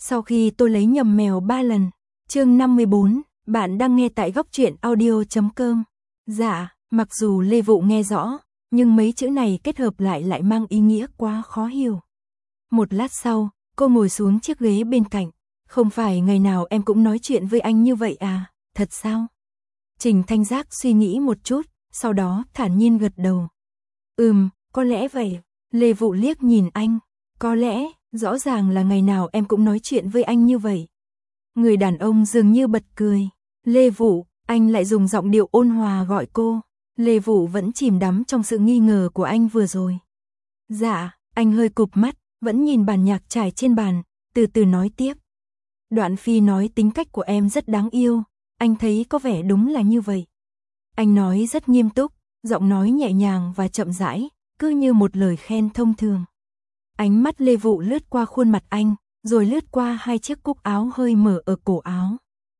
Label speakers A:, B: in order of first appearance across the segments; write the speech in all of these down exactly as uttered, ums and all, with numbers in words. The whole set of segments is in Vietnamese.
A: Sau khi tôi lấy nhầm mèo ba lần. Chương năm mươi bốn, bạn đang nghe tại góc truyện audio chấm com. Dạ, mặc dù Lê Vụ nghe rõ, nhưng mấy chữ này kết hợp lại lại mang ý nghĩa quá khó hiểu. Một lát sau, cô ngồi xuống chiếc ghế bên cạnh. Không phải ngày nào em cũng nói chuyện với anh như vậy à, thật sao? Trình Thanh Giác suy nghĩ một chút, sau đó thản nhiên gật đầu. Ừm, có lẽ vậy. Lê Vụ liếc nhìn anh. Có lẽ, rõ ràng là ngày nào em cũng nói chuyện với anh như vậy. Người đàn ông dường như bật cười. Lê Vụ, anh lại dùng giọng điệu ôn hòa gọi cô. Lê Vụ vẫn chìm đắm trong sự nghi ngờ của anh vừa rồi. Dạ, anh hơi cụp mắt, vẫn nhìn bản nhạc trải trên bàn, từ từ nói tiếp. Đoạn Phi nói tính cách của em rất đáng yêu, anh thấy có vẻ đúng là như vậy. Anh nói rất nghiêm túc, giọng nói nhẹ nhàng và chậm rãi, cứ như một lời khen thông thường. Ánh mắt Lê Vụ lướt qua khuôn mặt anh, rồi lướt qua hai chiếc cúc áo hơi mở ở cổ áo.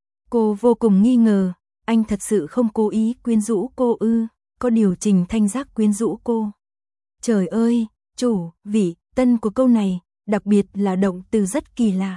A: Cô vô cùng nghi ngờ, anh thật sự không cố ý quyến rũ cô ư, có điều Trình Thanh Giác quyến rũ cô. Trời ơi, chủ, vị, tân của câu này, đặc biệt là động từ rất kỳ lạ.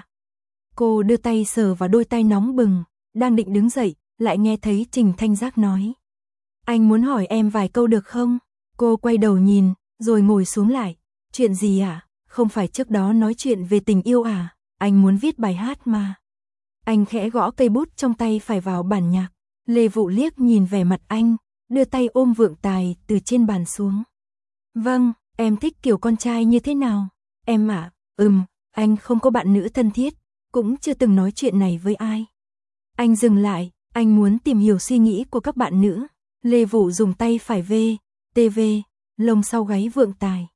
A: Cô đưa tay sờ vào đôi tay nóng bừng, đang định đứng dậy, lại nghe thấy Trình Thanh Giác nói. Anh muốn hỏi em vài câu được không? Cô quay đầu nhìn, rồi ngồi xuống lại. Chuyện gì à? Không phải trước đó nói chuyện về tình yêu à? Anh muốn viết bài hát mà. Anh khẽ gõ cây bút trong tay phải vào bản nhạc. Lê Vụ liếc nhìn vẻ mặt anh, đưa tay ôm vượng tài từ trên bàn xuống. Vâng, em thích kiểu con trai như thế nào? Em ạ, à, ừm, anh không có bạn nữ thân thiết, cũng chưa từng nói chuyện này với ai. Anh dừng lại, anh muốn tìm hiểu suy nghĩ của các bạn nữ. Lê Vụ dùng tay phải vê, tê vê, lông sau gáy vượng tài.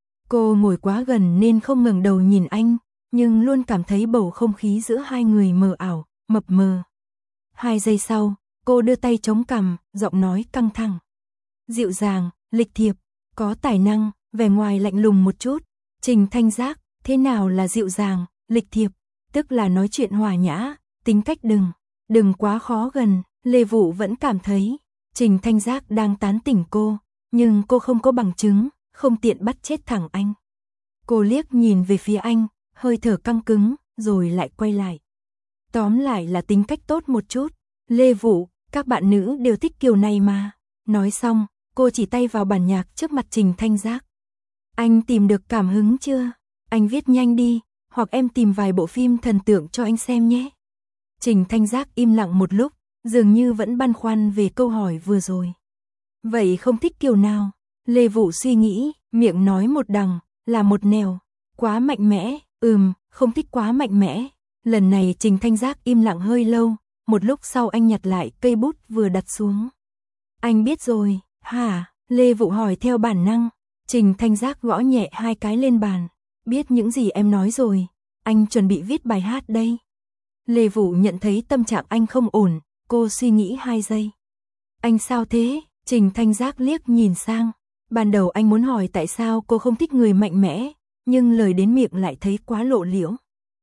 A: Cô ngồi quá gần nên không ngẩng đầu nhìn anh, nhưng luôn cảm thấy bầu không khí giữa hai người mờ ảo, mập mờ. Hai giây sau, cô đưa tay chống cằm, giọng nói căng thẳng. Dịu dàng, lịch thiệp, có tài năng, vẻ ngoài lạnh lùng một chút. Trình Thanh Giác, thế nào là dịu dàng, lịch thiệp? Tức là nói chuyện hòa nhã, tính cách đừng, đừng quá khó gần. Lê Vụ vẫn cảm thấy Trình Thanh Giác đang tán tỉnh cô, nhưng cô không có bằng chứng, không tiện bắt chết thẳng anh. Cô liếc nhìn về phía anh, hơi thở căng cứng, rồi lại quay lại. Tóm lại là tính cách tốt một chút. Lê Vụ, các bạn nữ đều thích kiểu này mà. Nói xong, cô chỉ tay vào bản nhạc trước mặt Trình Thanh Giác. Anh tìm được cảm hứng chưa? Anh viết nhanh đi, hoặc em tìm vài bộ phim thần tượng cho anh xem nhé. Trình Thanh Giác im lặng một lúc, dường như vẫn băn khoăn về câu hỏi vừa rồi. Vậy không thích kiểu nào? Lê Vụ suy nghĩ, miệng nói một đằng, là một nẻo. Quá mạnh mẽ, ừm, không thích quá mạnh mẽ. Lần này Trình Thanh Giác im lặng hơi lâu, một lúc sau anh nhặt lại cây bút vừa đặt xuống. Anh biết rồi, hả? Lê Vụ hỏi theo bản năng. Trình Thanh Giác gõ nhẹ hai cái lên bàn. Biết những gì em nói rồi, anh chuẩn bị viết bài hát đây. Lê Vụ nhận thấy tâm trạng anh không ổn, cô suy nghĩ hai giây. Anh sao thế? Trình Thanh Giác liếc nhìn sang. Ban đầu anh muốn hỏi tại sao cô không thích người mạnh mẽ, nhưng lời đến miệng lại thấy quá lộ liễu.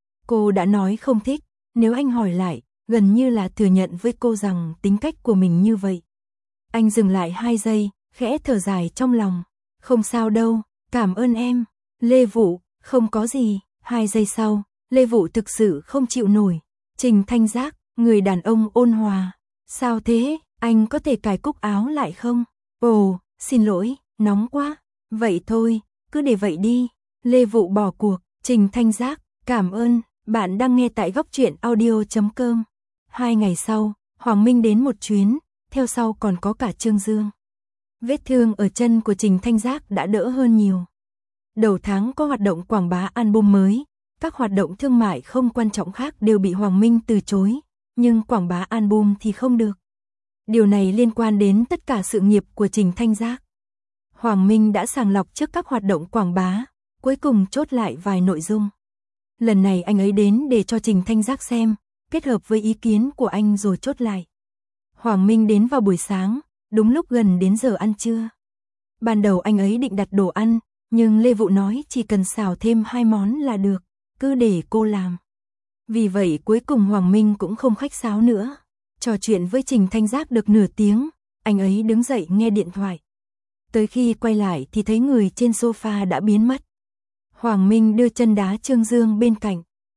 A: Cô đã nói không thích, nếu anh hỏi lại, gần như là thừa nhận với cô rằng tính cách của mình như vậy. Anh dừng lại hai giây, khẽ thở dài trong lòng. Không sao đâu, cảm ơn em. Lê Vụ, không có gì. Hai giây sau, Lê Vụ thực sự không chịu nổi. Trình Thanh Giác, người đàn ông ôn hòa. Sao thế, anh có thể cài cúc áo lại không? Ồ, xin lỗi, nóng quá. Vậy thôi, cứ để vậy đi. Lê Vụ bỏ cuộc. Trình Thanh Giác, cảm ơn. Bạn đang nghe tại góc truyện audio chấm com. Hai ngày sau, Hoàng Minh đến một chuyến, theo sau còn có cả Trương Dương. Vết thương ở chân của Trình Thanh Giác đã đỡ hơn nhiều. Đầu tháng có hoạt động quảng bá album mới, các hoạt động thương mại không quan trọng khác đều bị Hoàng Minh từ chối, nhưng quảng bá album thì không được. Điều này liên quan đến tất cả sự nghiệp của Trình Thanh Giác. Hoàng Minh đã sàng lọc trước các hoạt động quảng bá, cuối cùng chốt lại vài nội dung. Lần này anh ấy đến để cho Trình Thanh Giác xem, kết hợp với ý kiến của anh rồi chốt lại. Hoàng Minh đến vào buổi sáng, đúng lúc gần đến giờ ăn trưa. Ban đầu anh ấy định đặt đồ ăn, nhưng Lê Vụ nói chỉ cần xào thêm hai món là được, cứ để cô làm. Vì vậy cuối cùng Hoàng Minh cũng không khách sáo nữa. Trò chuyện với Trình Thanh Giác được nửa tiếng, anh ấy đứng dậy nghe điện thoại. Tới khi quay lại thì thấy người trên sofa đã biến mất. Hoàng Minh đưa chân đá Trương Dương bên cạnh.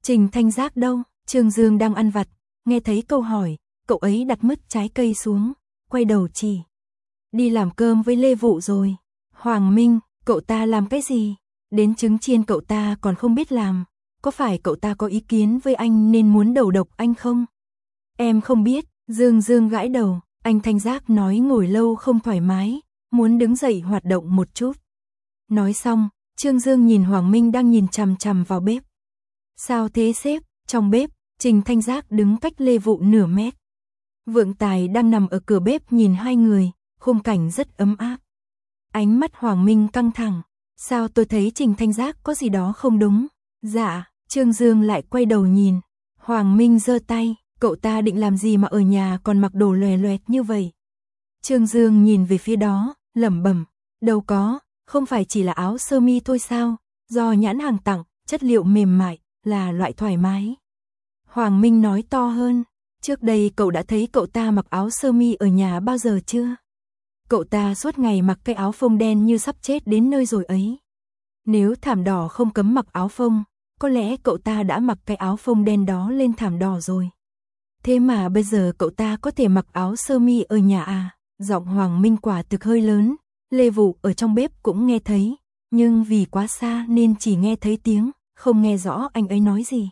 A: Trình Thanh Giác đâu? Trương Dương đang ăn vặt, nghe thấy câu hỏi, cậu ấy đặt mứt trái cây xuống, quay đầu chỉ. Đi làm cơm với Lê Vụ rồi. Hoàng Minh, cậu ta làm cái gì? Đến trứng chiên cậu ta còn không biết làm. Có phải cậu ta có ý kiến với anh nên muốn đầu độc anh không? Em không biết. Dương Dương gãi đầu. Anh Thanh Giác nói ngồi lâu không thoải mái, muốn đứng dậy hoạt động một chút. Nói xong, Trương Dương nhìn Hoàng Minh đang nhìn chằm chằm vào bếp. Sao thế sếp? Trong bếp, Trình Thanh Giác đứng cách Lê Vụ nửa mét. Vượng Tài đang nằm ở cửa bếp nhìn hai người, khung cảnh rất ấm áp. Ánh mắt Hoàng Minh căng thẳng. Sao tôi thấy Trình Thanh Giác có gì đó không đúng? Dạ, Trương Dương lại quay đầu nhìn. Hoàng Minh giơ tay, cậu ta định làm gì mà ở nhà còn mặc đồ lòe loẹt như vậy? Trương Dương nhìn về phía đó, lẩm bẩm, đâu có, không phải chỉ là áo sơ mi thôi sao? Do nhãn hàng tặng, chất liệu mềm mại, là loại thoải mái. Hoàng Minh nói to hơn, trước đây cậu đã thấy cậu ta mặc áo sơ mi ở nhà bao giờ chưa? Cậu ta suốt ngày mặc cái áo phông đen như sắp chết đến nơi rồi ấy. Nếu thảm đỏ không cấm mặc áo phông, có lẽ cậu ta đã mặc cái áo phông đen đó lên thảm đỏ rồi. Thế mà bây giờ cậu ta có thể mặc áo sơ mi ở nhà à? Giọng Hoàng Minh quả thực hơi lớn, Lê Vụ ở trong bếp cũng nghe thấy, nhưng vì quá xa nên chỉ nghe thấy tiếng, không nghe rõ anh ấy nói gì.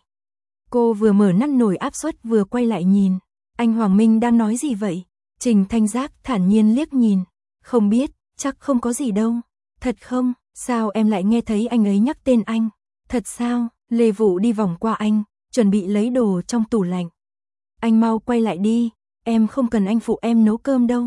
A: Cô vừa mở nắp nồi áp suất vừa quay lại nhìn, anh Hoàng Minh đang nói gì vậy? Trình Thanh Giác thản nhiên liếc nhìn, không biết, chắc không có gì đâu. Thật không? Sao em lại nghe thấy anh ấy nhắc tên anh? Thật sao? Lê Vụ đi vòng qua anh, chuẩn bị lấy đồ trong tủ lạnh. Anh mau quay lại đi, em không cần anh phụ em nấu cơm đâu.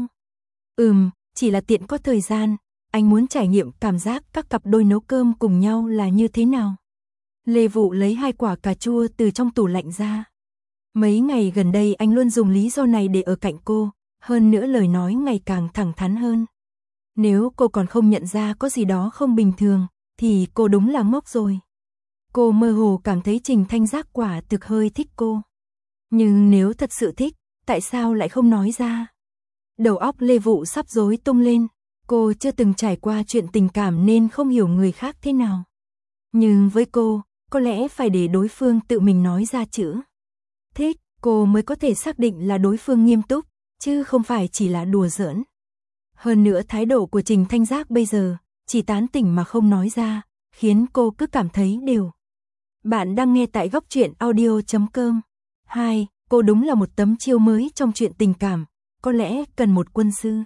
A: Ừm, chỉ là tiện có thời gian, anh muốn trải nghiệm cảm giác các cặp đôi nấu cơm cùng nhau là như thế nào. Lê Vụ lấy hai quả cà chua từ trong tủ lạnh ra. Mấy ngày gần đây anh luôn dùng lý do này để ở cạnh cô, hơn nữa lời nói ngày càng thẳng thắn hơn. Nếu cô còn không nhận ra có gì đó không bình thường, thì cô đúng là ngốc rồi. Cô mơ hồ cảm thấy Trình Thanh Giác quả thực hơi thích cô. Nhưng nếu thật sự thích, tại sao lại không nói ra? Đầu óc Lê Vụ sắp rối tung lên, cô chưa từng trải qua chuyện tình cảm nên không hiểu người khác thế nào. Nhưng với cô, có lẽ phải để đối phương tự mình nói ra chữ thích, cô mới có thể xác định là đối phương nghiêm túc, chứ không phải chỉ là đùa giỡn. Hơn nữa thái độ của Trình Thanh Giác bây giờ, chỉ tán tỉnh mà không nói ra, khiến cô cứ cảm thấy đều. Bạn đang nghe tại góc truyện audio chấm com. hai. Cô đúng là một tấm chiêu mới trong chuyện tình cảm, có lẽ cần một quân sư.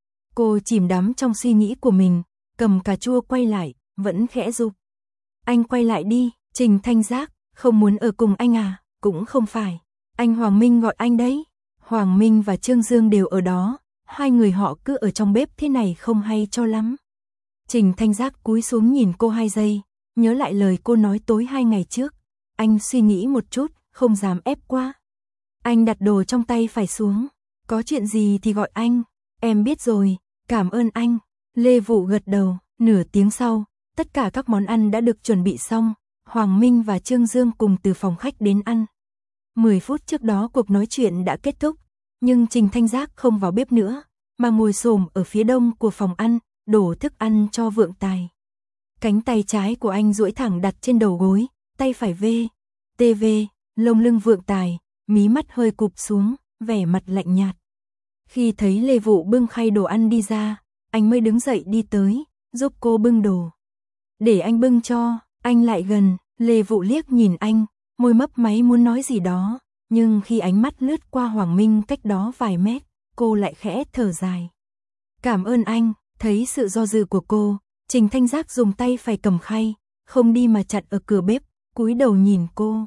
A: Cô chìm đắm trong suy nghĩ của mình, cầm cà chua quay lại, vẫn khẽ giục. Anh quay lại đi, Trình Thanh Giác, không muốn ở cùng anh à, cũng không phải. Anh Hoàng Minh gọi anh đấy. Hoàng Minh và Trương Dương đều ở đó, hai người họ cứ ở trong bếp thế này không hay cho lắm. Trình Thanh Giác cúi xuống nhìn cô hai giây, nhớ lại lời cô nói tối hai ngày trước. Anh suy nghĩ một chút, không dám ép quá. Anh đặt đồ trong tay phải xuống. Có chuyện gì thì gọi anh. Em biết rồi, cảm ơn anh. Lê Vụ gật đầu, nửa tiếng sau, tất cả các món ăn đã được chuẩn bị xong. Hoàng Minh và Trương Dương cùng từ phòng khách đến ăn. mười phút trước đó cuộc nói chuyện đã kết thúc, nhưng Trình Thanh Giác không vào bếp nữa, mà ngồi xổm ở phía đông của phòng ăn, đổ thức ăn cho Vượng Tài. Cánh tay trái của anh duỗi thẳng đặt trên đầu gối, tay phải vê, tê vê, lông lưng Vượng Tài, mí mắt hơi cụp xuống, vẻ mặt lạnh nhạt. Khi thấy Lê Vụ bưng khay đồ ăn đi ra, anh mới đứng dậy đi tới, giúp cô bưng đồ. Để anh bưng cho, anh lại gần, Lê Vụ liếc nhìn anh, môi mấp máy muốn nói gì đó, nhưng khi ánh mắt lướt qua Hoàng Minh cách đó vài mét, cô lại khẽ thở dài. Cảm ơn anh, thấy sự do dự của cô, Trình Thanh Giác dùng tay phải cầm khay, không đi mà chặn ở cửa bếp, cúi đầu nhìn cô.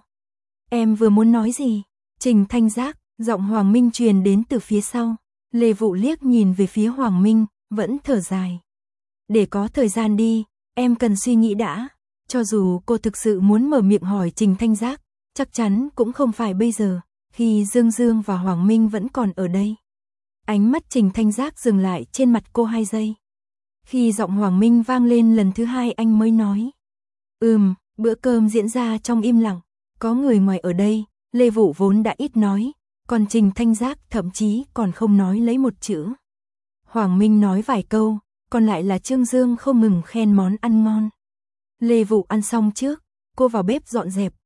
A: Em vừa muốn nói gì? Trình Thanh Giác, giọng Hoàng Minh truyền đến từ phía sau. Lê Vụ liếc nhìn về phía Hoàng Minh, vẫn thở dài. Để có thời gian đi, em cần suy nghĩ đã. Cho dù cô thực sự muốn mở miệng hỏi Trình Thanh Giác, chắc chắn cũng không phải bây giờ, khi Dương Dương và Hoàng Minh vẫn còn ở đây. Ánh mắt Trình Thanh Giác dừng lại trên mặt cô hai giây. Khi giọng Hoàng Minh vang lên lần thứ hai anh mới nói. Ừm, bữa cơm diễn ra trong im lặng, có người ngoài ở đây, Lê Vụ vốn đã ít nói, còn Trình Thanh Giác thậm chí còn không nói lấy một chữ. Hoàng Minh nói vài câu, còn lại là Trương Dương không ngừng khen món ăn ngon. Lê Vụ ăn xong trước, cô vào bếp dọn dẹp,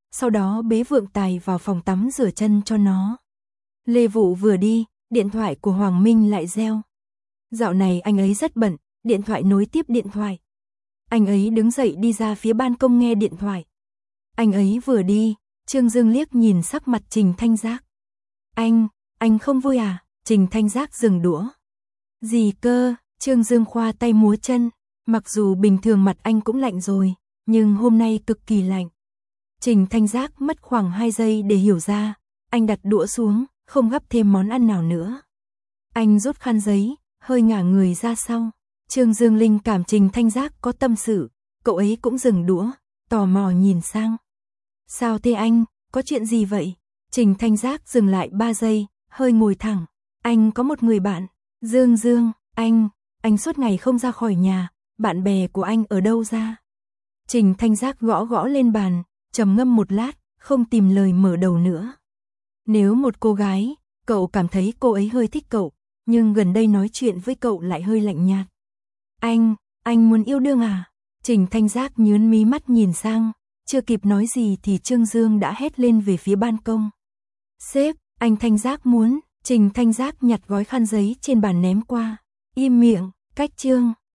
A: sau đó bế Vượng Tài vào phòng tắm rửa chân cho nó. Lê Vụ vừa đi, điện thoại của Hoàng Minh lại reo. Dạo này anh ấy rất bận, điện thoại nối tiếp điện thoại. Anh ấy đứng dậy đi ra phía ban công nghe điện thoại. Anh ấy vừa đi, Trương Dương liếc nhìn sắc mặt Trình Thanh Giác. Anh, anh không vui à? Trình Thanh Giác dừng đũa. Gì cơ? Trương Dương khoa tay múa chân. Mặc dù bình thường mặt anh cũng lạnh rồi, nhưng hôm nay cực kỳ lạnh. Trình Thanh Giác mất khoảng hai giây để hiểu ra. Anh đặt đũa xuống, không gắp thêm món ăn nào nữa. Anh rút khăn giấy, hơi ngả người ra sau. Trương Dương linh cảm Trình Thanh Giác có tâm sự, cậu ấy cũng dừng đũa, tò mò nhìn sang. Sao thế anh, có chuyện gì vậy? Trình Thanh Giác dừng lại ba giây, hơi ngồi thẳng. Anh có một người bạn. Dương Dương, anh, anh suốt ngày không ra khỏi nhà, bạn bè của anh ở đâu ra? Trình Thanh Giác gõ gõ lên bàn, trầm ngâm một lát, không tìm lời mở đầu nữa. Nếu một cô gái, cậu cảm thấy cô ấy hơi thích cậu, nhưng gần đây nói chuyện với cậu lại hơi lạnh nhạt. Anh, anh muốn yêu đương à? Trình Thanh Giác nhướng mí mắt nhìn sang, chưa kịp nói gì thì Trương Dương đã hét lên về phía ban công. Sếp, anh Thanh Giác muốn. Trình Thanh Giác nhặt gói khăn giấy trên bàn ném qua. Im miệng, cách Trương.